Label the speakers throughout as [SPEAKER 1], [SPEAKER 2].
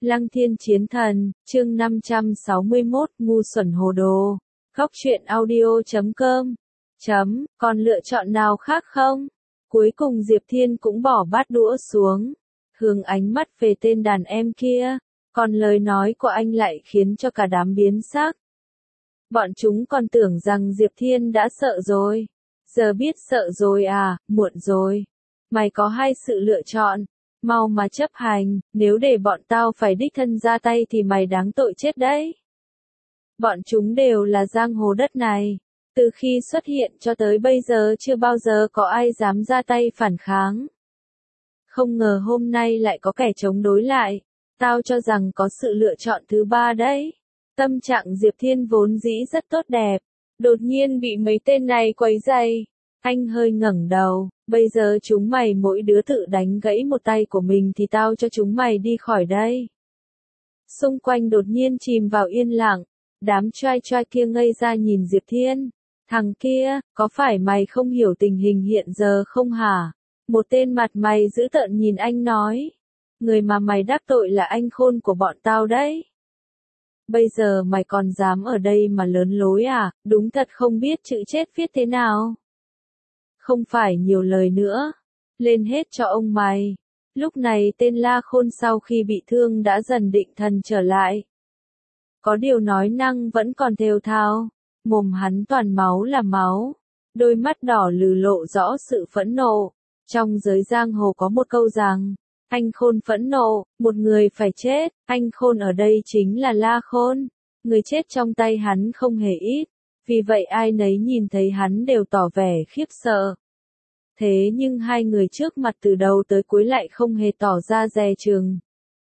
[SPEAKER 1] Lăng Thiên Chiến Thần, chương 561, ngu xuẩn hồ đồ. Góc truyện audio.com. Còn lựa chọn nào khác không? Cuối cùng Diệp Thiên cũng bỏ bát đũa xuống, hướng ánh mắt về tên đàn em kia, còn lời nói của anh lại khiến cho cả đám biến sắc. Bọn chúng còn tưởng rằng Diệp Thiên đã sợ rồi. Giờ biết sợ rồi à, muộn rồi. Mày có hai sự lựa chọn. Mau mà chấp hành, nếu để bọn tao phải đích thân ra tay thì mày đáng tội chết đấy. Bọn chúng đều là giang hồ đất này. Từ khi xuất hiện cho tới bây giờ chưa bao giờ có ai dám ra tay phản kháng. Không ngờ hôm nay lại có kẻ chống đối lại. Tao cho rằng có sự lựa chọn thứ ba đấy. Tâm trạng Diệp Thiên vốn dĩ rất tốt đẹp. Đột nhiên bị mấy tên này quấy rầy. Anh hơi ngẩng đầu, bây giờ chúng mày mỗi đứa tự đánh gãy một tay của mình thì tao cho chúng mày đi khỏi đây. Xung quanh đột nhiên chìm vào yên lặng, đám trai trai kia ngây ra nhìn Diệp Thiên. Thằng kia, có phải mày không hiểu tình hình hiện giờ không hả? Một tên mặt mày dữ tợn nhìn anh nói. Người mà mày đắc tội là anh Khôn của bọn tao đấy. Bây giờ mày còn dám ở đây mà lớn lối à, đúng thật không biết chữ chết viết thế nào. Không phải nhiều lời nữa. Lên hết cho ông mày. Lúc này tên La Khôn sau khi bị thương đã dần định thần trở lại. Có điều nói năng vẫn còn thều thào. Mồm hắn toàn máu là máu. Đôi mắt đỏ lừ lộ rõ sự phẫn nộ. Trong giới giang hồ có một câu rằng, anh Khôn phẫn nộ, một người phải chết. Anh Khôn ở đây chính là La Khôn. Người chết trong tay hắn không hề ít. Vì vậy ai nấy nhìn thấy hắn đều tỏ vẻ khiếp sợ. Thế nhưng hai người trước mặt từ đầu tới cuối lại không hề tỏ ra dè chừng.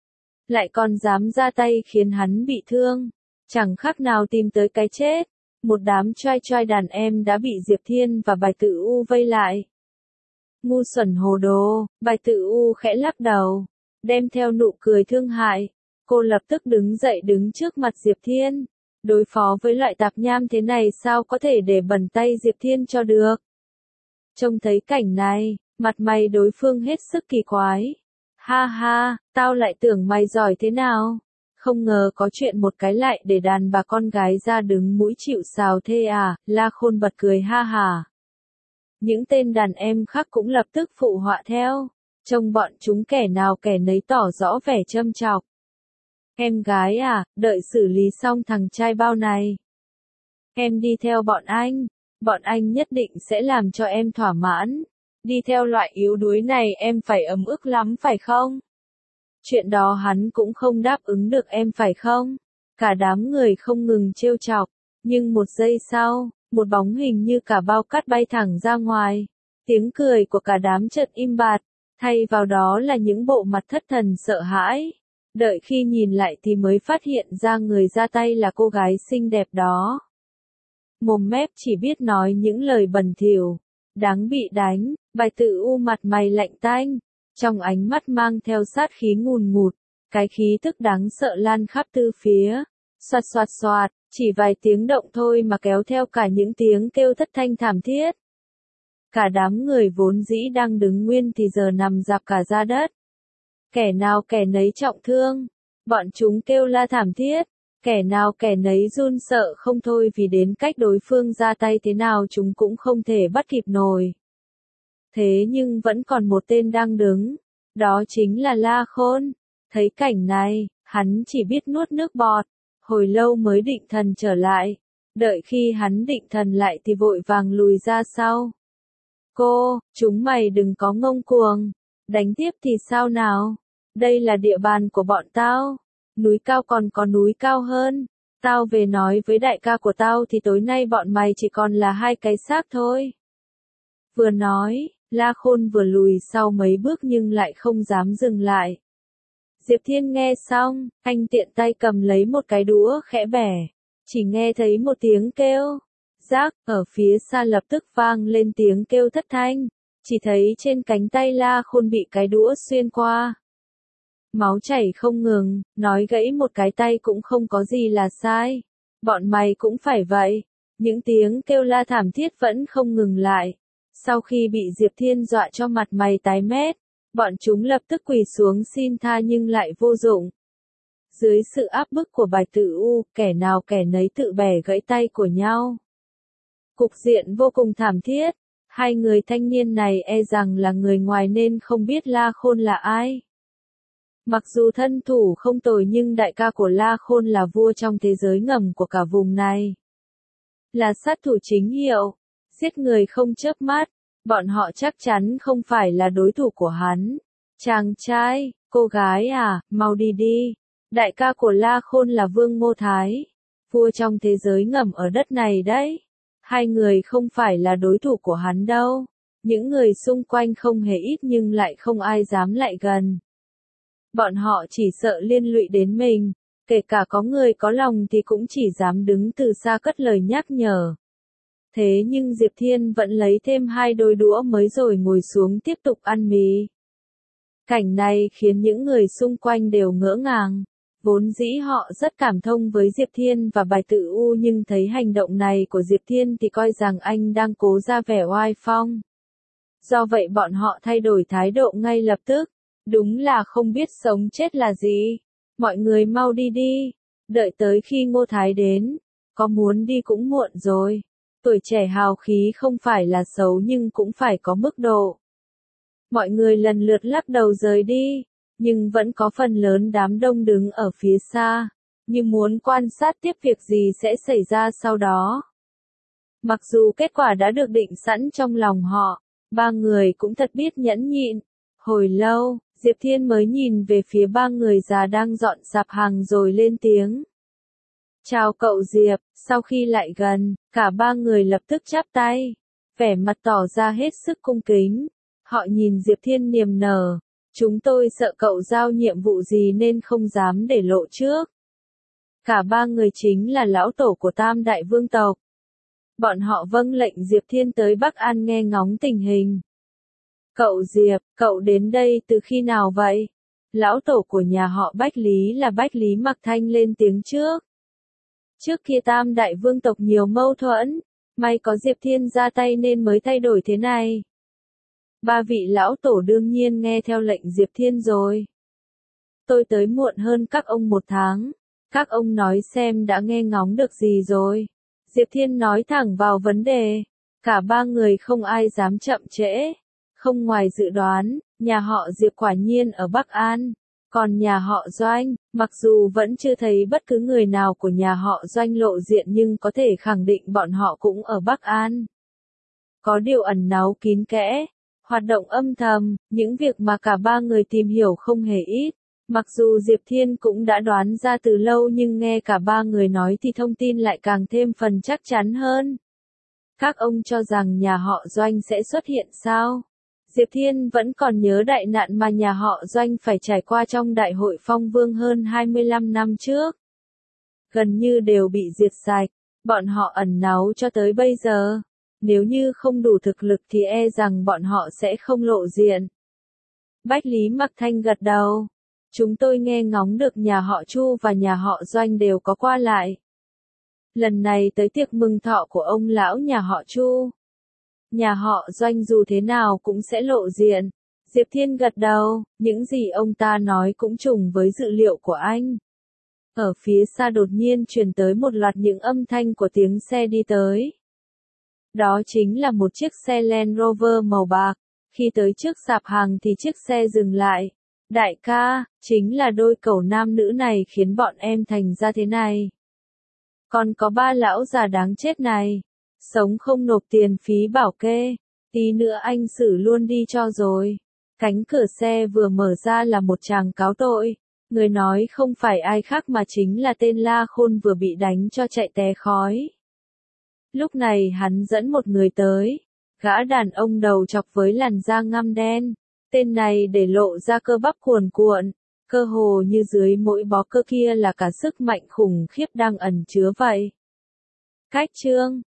[SPEAKER 1] Lại còn dám ra tay khiến hắn bị thương. Chẳng khác nào tìm tới cái chết. Một đám trai trai đàn em đã bị Diệp Thiên và Bạch Tự U vây lại. Ngu xuẩn hồ đồ, Bạch Tự U khẽ lắc đầu. Đem theo nụ cười thương hại. Cô lập tức đứng dậy đứng trước mặt Diệp Thiên. Đối phó với loại tạp nham thế này sao có thể để bẩn tay Diệp Thiên cho được. Trông thấy cảnh này, mặt mày đối phương hết sức kỳ quái. Ha ha, tao lại tưởng mày giỏi thế nào. Không ngờ có chuyện một cái lại để đàn bà con gái ra đứng mũi chịu sào thế à, La Khôn bật cười ha hà. Những tên đàn em khác cũng lập tức phụ họa theo. Trông bọn chúng kẻ nào kẻ nấy tỏ rõ vẻ châm chọc. Em gái à, đợi xử lý xong thằng trai bao này. Em đi theo bọn anh nhất định sẽ làm cho em thỏa mãn. Đi theo loại yếu đuối này em phải ấm ức lắm phải không? Chuyện đó hắn cũng không đáp ứng được em phải không? Cả đám người không ngừng trêu chọc, nhưng một giây sau, một bóng hình như cả bao cát bay thẳng ra ngoài. Tiếng cười của cả đám chợt im bặt, thay vào đó là những bộ mặt thất thần sợ hãi. Đợi khi nhìn lại thì mới phát hiện ra người ra tay là cô gái xinh đẹp đó. Mồm mép chỉ biết nói những lời bẩn thỉu, đáng bị đánh. Bạch Tự U mặt mày lạnh tanh, trong ánh mắt mang theo sát khí ngùn ngụt, cái khí tức đáng sợ lan khắp tứ phía. Xoạt xoạt xoạt, chỉ vài tiếng động thôi mà kéo theo cả những tiếng kêu thất thanh thảm thiết. Cả đám người vốn dĩ đang đứng nguyên thì giờ nằm rạp cả ra đất. Kẻ nào kẻ nấy trọng thương, bọn chúng kêu la thảm thiết. Kẻ nào kẻ nấy run sợ không thôi vì đến cách đối phương ra tay thế nào chúng cũng không thể bắt kịp nổi. Thế nhưng vẫn còn một tên đang đứng, đó chính là La Khôn. Thấy cảnh này, hắn chỉ biết nuốt nước bọt, hồi lâu mới định thần trở lại. Đợi khi hắn định thần lại thì vội vàng lùi ra sau. Chúng mày đừng có ngông cuồng, đánh tiếp thì sao nào? Đây là địa bàn của bọn tao. Núi cao còn có núi cao hơn. Tao về nói với đại ca của tao thì tối nay bọn mày chỉ còn là hai cái xác thôi. Vừa nói, La Khôn vừa lùi sau mấy bước nhưng lại không dám dừng lại. Diệp Thiên nghe xong, anh tiện tay cầm lấy một cái đũa khẽ bẻ. Chỉ nghe thấy một tiếng kêu. Rác, ở phía xa lập tức vang lên tiếng kêu thất thanh. Chỉ thấy trên cánh tay La Khôn bị cái đũa xuyên qua. Máu chảy không ngừng, nói gãy một cái tay cũng không có gì là sai. Bọn mày cũng phải vậy. Những tiếng kêu la thảm thiết vẫn không ngừng lại. Sau khi bị Diệp Thiên dọa cho mặt mày tái mét, bọn chúng lập tức quỳ xuống xin tha nhưng lại vô dụng. Dưới sự áp bức của Bạch Tử U, kẻ nào kẻ nấy tự bẻ gãy tay của nhau. Cục diện vô cùng thảm thiết. Hai người thanh niên này e rằng là người ngoài nên không biết La Khôn là ai. Mặc dù thân thủ không tồi nhưng đại ca của La Khôn là vua trong thế giới ngầm của cả vùng này. Là sát thủ chính hiệu, giết người không chớp mắt, bọn họ chắc chắn không phải là đối thủ của hắn. Chàng trai, cô gái à, mau đi đi. Đại ca của La Khôn là Vương Ngô Thái, vua trong thế giới ngầm ở đất này đấy. Hai người không phải là đối thủ của hắn đâu. Những người xung quanh không hề ít nhưng lại không ai dám lại gần. Bọn họ chỉ sợ liên lụy đến mình, kể cả có người có lòng thì cũng chỉ dám đứng từ xa cất lời nhắc nhở. Thế nhưng Diệp Thiên vẫn lấy thêm 2 đôi đũa mới rồi ngồi xuống tiếp tục ăn mì. Cảnh này khiến những người xung quanh đều ngỡ ngàng. Vốn dĩ họ rất cảm thông với Diệp Thiên và Bạch Tử U nhưng thấy hành động này của Diệp Thiên thì coi rằng anh đang cố ra vẻ oai phong. Do vậy bọn họ thay đổi thái độ ngay lập tức. Đúng là không biết sống chết là gì. Mọi người mau đi đi. Đợi tới khi Ngô Thái đến. Có muốn đi cũng muộn rồi. Tuổi trẻ hào khí không phải là xấu nhưng cũng phải có mức độ. Mọi người lần lượt lắc đầu rời đi. Nhưng vẫn có phần lớn đám đông đứng ở phía xa. Như muốn quan sát tiếp việc gì sẽ xảy ra sau đó. Mặc dù kết quả đã được định sẵn trong lòng họ. 3 người cũng thật biết nhẫn nhịn. Hồi lâu, Diệp Thiên mới nhìn về phía 3 người già đang dọn sạp hàng rồi lên tiếng. Chào cậu Diệp, sau khi lại gần, cả 3 người lập tức chắp tay. Vẻ mặt tỏ ra hết sức cung kính. Họ nhìn Diệp Thiên niềm nở. Chúng tôi sợ cậu giao nhiệm vụ gì nên không dám để lộ trước. Cả 3 người chính là lão tổ của Tam Đại Vương tộc. Bọn họ vâng lệnh Diệp Thiên tới Bắc An nghe ngóng tình hình. Cậu Diệp, cậu đến đây từ khi nào vậy? Lão tổ của nhà họ Bách Lý là Bách Lý Mặc Thanh lên tiếng trước. Trước kia Tam Đại Vương tộc nhiều mâu thuẫn, may có Diệp Thiên ra tay nên mới thay đổi thế này. 3 vị lão tổ đương nhiên nghe theo lệnh Diệp Thiên rồi. Tôi tới muộn hơn các ông 1 tháng. Các ông nói xem đã nghe ngóng được gì rồi. Diệp Thiên nói thẳng vào vấn đề. Cả 3 người không ai dám chậm trễ. Không ngoài dự đoán, nhà họ Diệp quả nhiên ở Bắc An. Còn nhà họ Doanh, mặc dù vẫn chưa thấy bất cứ người nào của nhà họ Doanh lộ diện nhưng có thể khẳng định bọn họ cũng ở Bắc An. Có điều ẩn náu kín kẽ. Hoạt động âm thầm, những việc mà cả 3 người tìm hiểu không hề ít. Mặc dù Diệp Thiên cũng đã đoán ra từ lâu nhưng nghe cả 3 người nói thì thông tin lại càng thêm phần chắc chắn hơn. Các ông cho rằng nhà họ Doanh sẽ xuất hiện sao? Diệp Thiên vẫn còn nhớ đại nạn mà nhà họ Doanh phải trải qua trong Đại hội Phong Vương hơn 25 năm trước. Gần như đều bị diệt sạch, bọn họ ẩn náu cho tới bây giờ. Nếu như không đủ thực lực thì e rằng bọn họ sẽ không lộ diện. Bách Lý Mặc Thanh gật đầu. Chúng tôi nghe ngóng được nhà họ Chu và nhà họ Doanh đều có qua lại. Lần này tới tiệc mừng thọ của ông lão nhà họ Chu. Nhà họ Doanh dù thế nào cũng sẽ lộ diện. Diệp Thiên gật đầu, những gì ông ta nói cũng trùng với dự liệu của anh. Ở phía xa đột nhiên truyền tới một loạt những âm thanh của tiếng xe đi tới. Đó chính là một chiếc xe Land Rover màu bạc. Khi tới trước sạp hàng thì chiếc xe dừng lại. Đại ca, chính là đôi cẩu nam nữ này khiến bọn em thành ra thế này. Còn có 3 lão già đáng chết này. Sống không nộp tiền phí bảo kê. Tí nữa anh xử luôn đi cho rồi. Cánh cửa xe vừa mở ra là một chàng cáo tội. Người nói không phải ai khác mà chính là tên La Khôn vừa bị đánh cho chạy té khói. Lúc này hắn dẫn một người tới. Gã đàn ông đầu chọc với làn da ngăm đen. Tên này để lộ ra cơ bắp cuồn cuộn. Cơ hồ như dưới mỗi bó cơ kia là cả sức mạnh khủng khiếp đang ẩn chứa vậy. Cách chương